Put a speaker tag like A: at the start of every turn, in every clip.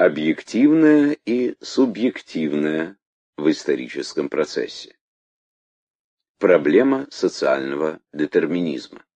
A: Объективное и субъективное в историческом процессе. Проблема социального детерминизма.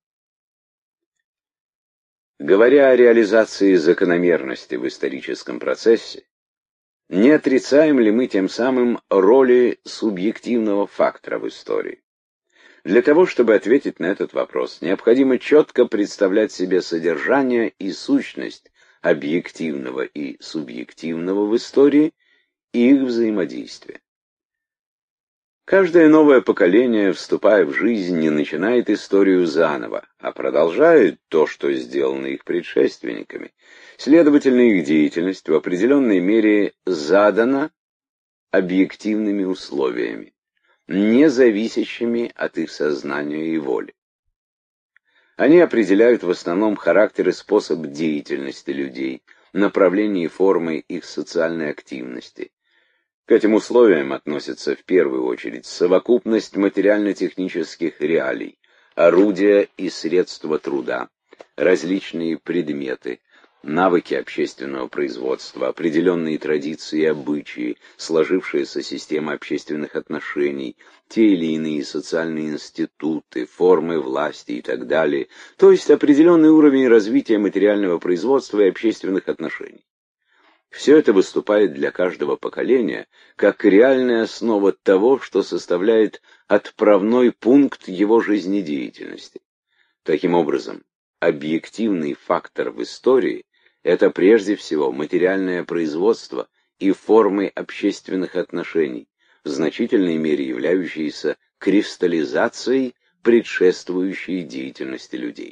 A: Говоря о реализации закономерности в историческом процессе, не отрицаем ли мы тем самым роли субъективного фактора в истории? Для того, чтобы ответить на этот вопрос, необходимо четко представлять себе содержание и сущность объективного и субъективного в истории и их взаимодействие. Каждое новое поколение, вступая в жизнь, не начинает историю заново, а продолжает то, что сделано их предшественниками. Следовательно, их деятельность в определенной мере задана объективными условиями, не зависящими от их сознания и воли. Они определяют в основном характер и способ деятельности людей, направление и формы их социальной активности. К этим условиям относятся в первую очередь совокупность материально-технических реалий, орудия и средства труда, различные предметы, навыки общественного производства, определенные традиции и обычаи, сложившаяся система общественных отношений, те или иные социальные институты, формы власти и так далее, то есть определенный уровень развития материального производства и общественных отношений. Все это выступает для каждого поколения как реальная основа того, что составляет отправной пункт его жизнедеятельности. Таким образом, объективный фактор в истории – это прежде всего материальное производство и формы общественных отношений, в значительной мере являющиеся кристаллизацией предшествующей деятельности людей.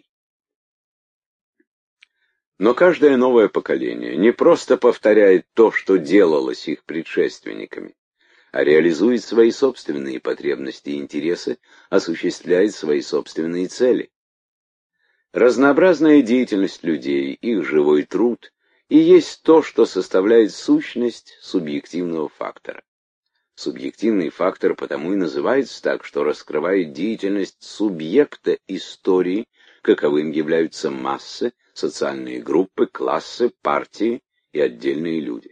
A: Но каждое новое поколение не просто повторяет то, что делалось их предшественниками, а реализует свои собственные потребности и интересы, осуществляет свои собственные цели. Разнообразная деятельность людей, их живой труд и есть то, что составляет сущность субъективного фактора. Субъективный фактор потому и называется так, что раскрывает деятельность субъекта истории, каковым являются массы, социальные группы, классы, партии и отдельные люди.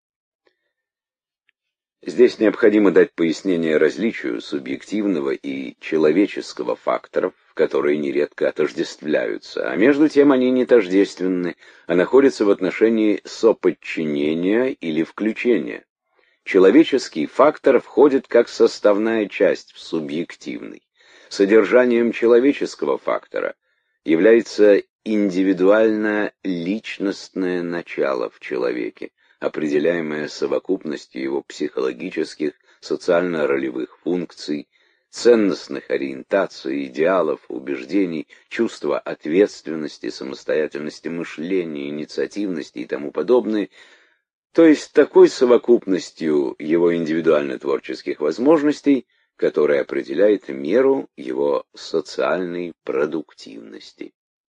A: Здесь необходимо дать пояснение различию субъективного и человеческого факторов, которые нередко отождествляются, а между тем они не тождественны, а находятся в отношении соподчинения или включения. Человеческий фактор входит как составная часть в субъективный. Содержанием человеческого фактора является индивидуально-личностное начало в человеке, определяемое совокупностью его психологических, социально-ролевых функций, ценностных ориентаций, идеалов, убеждений, чувства ответственности, самостоятельности мышления, инициативности и тому подобное, то есть такой совокупностью его индивидуально-творческих возможностей, которая определяет меру его социальной продуктивности.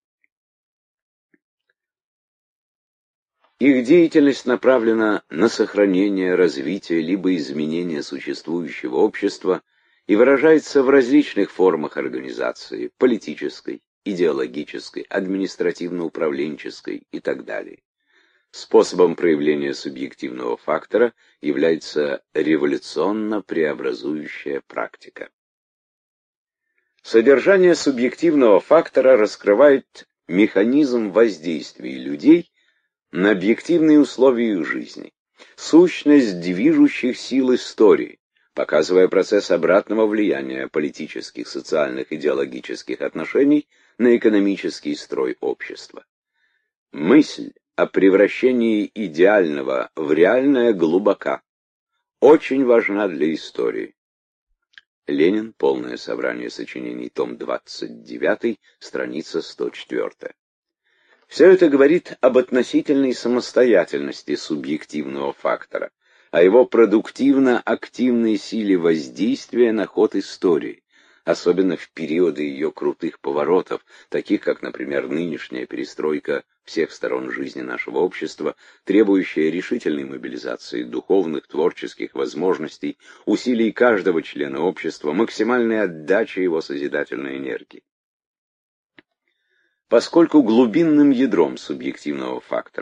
A: Их деятельность направлена на сохранение, развитие либо изменение существующего общества и выражается в различных формах организации – политической, идеологической, административно-управленческой и так далее. Способом проявления субъективного фактора является революционно-преобразующая практика. Содержание субъективного фактора раскрывает механизм воздействия людей на объективные условия их жизни, сущность движущих сил истории, показывая процесс обратного влияния политических, социальных, идеологических отношений на экономический строй общества. Мысль о превращении идеального в реальное глубока, очень важна для истории. Ленин. Полное собрание сочинений. Том 29, страница 104. Все это говорит об относительной самостоятельности субъективного фактора, о его продуктивно-активной силе воздействия на ход истории, особенно в периоды ее крутых поворотов, таких как, например, нынешняя перестройка всех сторон жизни нашего общества, требующая решительной мобилизации духовных, творческих возможностей, усилий каждого члена общества, максимальной отдачи его созидательной энергии. Поскольку глубинным ядром субъективного фактора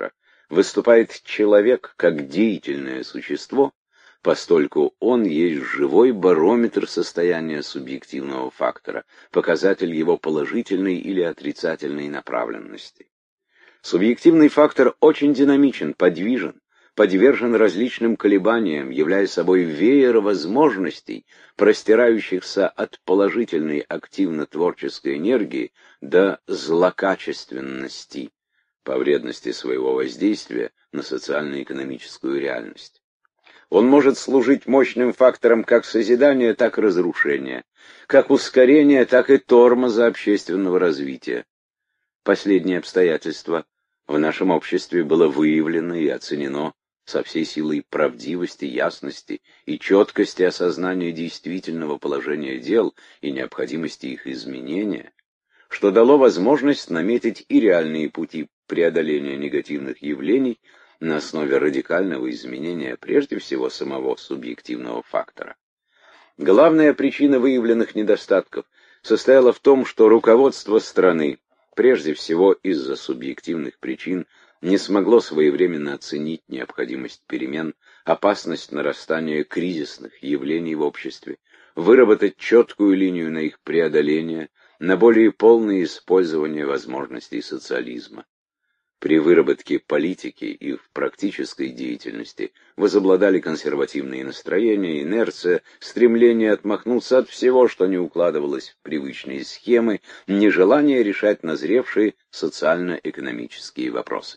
A: выступает человек как деятельное существо, постольку он есть живой барометр состояния субъективного фактора, показатель его положительной или отрицательной направленности. Субъективный фактор очень динамичен, подвижен, подвержен различным колебаниям, являя собой веер возможностей, простирающихся от положительной активно-творческой энергии до злокачественности по вредности своего воздействия на социально-экономическую реальность. Он может служить мощным фактором как созидания, так и разрушения, как ускорения, так и тормоза общественного развития. Последнее обстоятельство в нашем обществе было выявлено и оценено со всей силой правдивости, ясности и четкости осознания действительного положения дел и необходимости их изменения, что дало возможность наметить и реальные пути преодоления негативных явлений на основе радикального изменения прежде всего самого субъективного фактора. Главная причина выявленных недостатков состояла в том, что руководство страны, прежде всего из-за субъективных причин, не смогло своевременно оценить необходимость перемен, опасность нарастания кризисных явлений в обществе, выработать четкую линию на их преодоление, на более полное использование возможностей социализма. При выработке политики и в практической деятельности возобладали консервативные настроения, инерция, стремление отмахнуться от всего, что не укладывалось в привычные схемы, нежелание решать назревшие социально-экономические вопросы.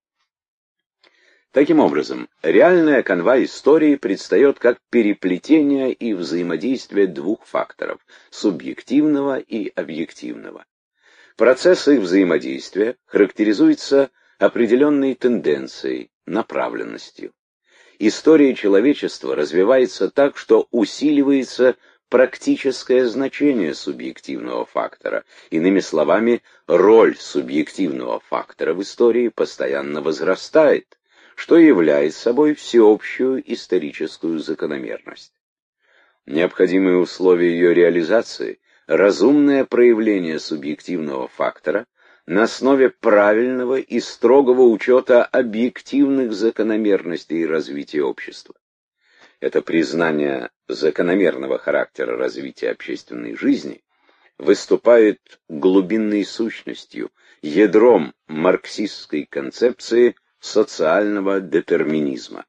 A: Таким образом, реальная канва истории предстает как переплетение и взаимодействие двух факторов – субъективного и объективного. Процесс их взаимодействия характеризуется определенной тенденцией, направленностью. История человечества развивается так, что усиливается практическое значение субъективного фактора. Иными словами, роль субъективного фактора в истории постоянно возрастает, что является собой всеобщую историческую закономерность. Необходимые условия ее реализации – разумное проявление субъективного фактора на основе правильного и строгого учета объективных закономерностей развития общества. Это признание закономерного характера развития общественной жизни выступает глубинной сущностью, ядром марксистской концепции социального детерминизма.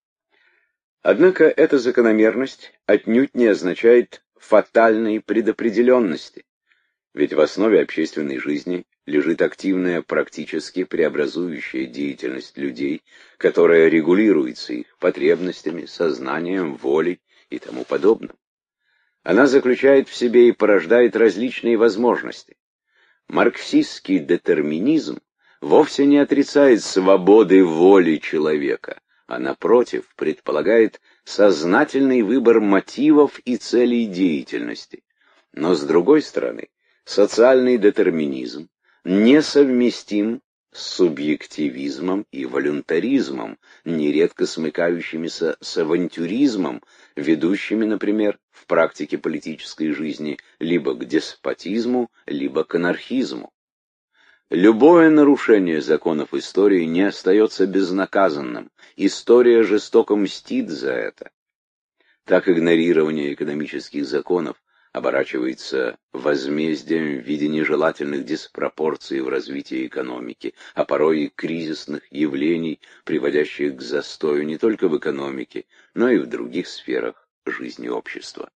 A: Однако эта закономерность отнюдь не означает фатальной предопределенности, ведь в основе общественной жизни лежит активная практически преобразующая деятельность людей, которая регулируется их потребностями, сознанием, волей и тому подобным. Она заключает в себе и порождает различные возможности. Марксистский детерминизм вовсе не отрицает свободы воли человека, а напротив предполагает сознательный выбор мотивов и целей деятельности. Но с другой стороны, социальный детерминизм несовместим с субъективизмом и волюнтаризмом, нередко смыкающимися с авантюризмом, ведущими, например, в практике политической жизни либо к деспотизму, либо к анархизму. Любое нарушение законов истории не остается безнаказанным. История жестоко мстит за это. Так игнорирование экономических законов оборачивается возмездием в виде нежелательных диспропорций в развитии экономики, а порой и кризисных явлений, приводящих к застою не только в экономике, но и в других сферах жизни общества.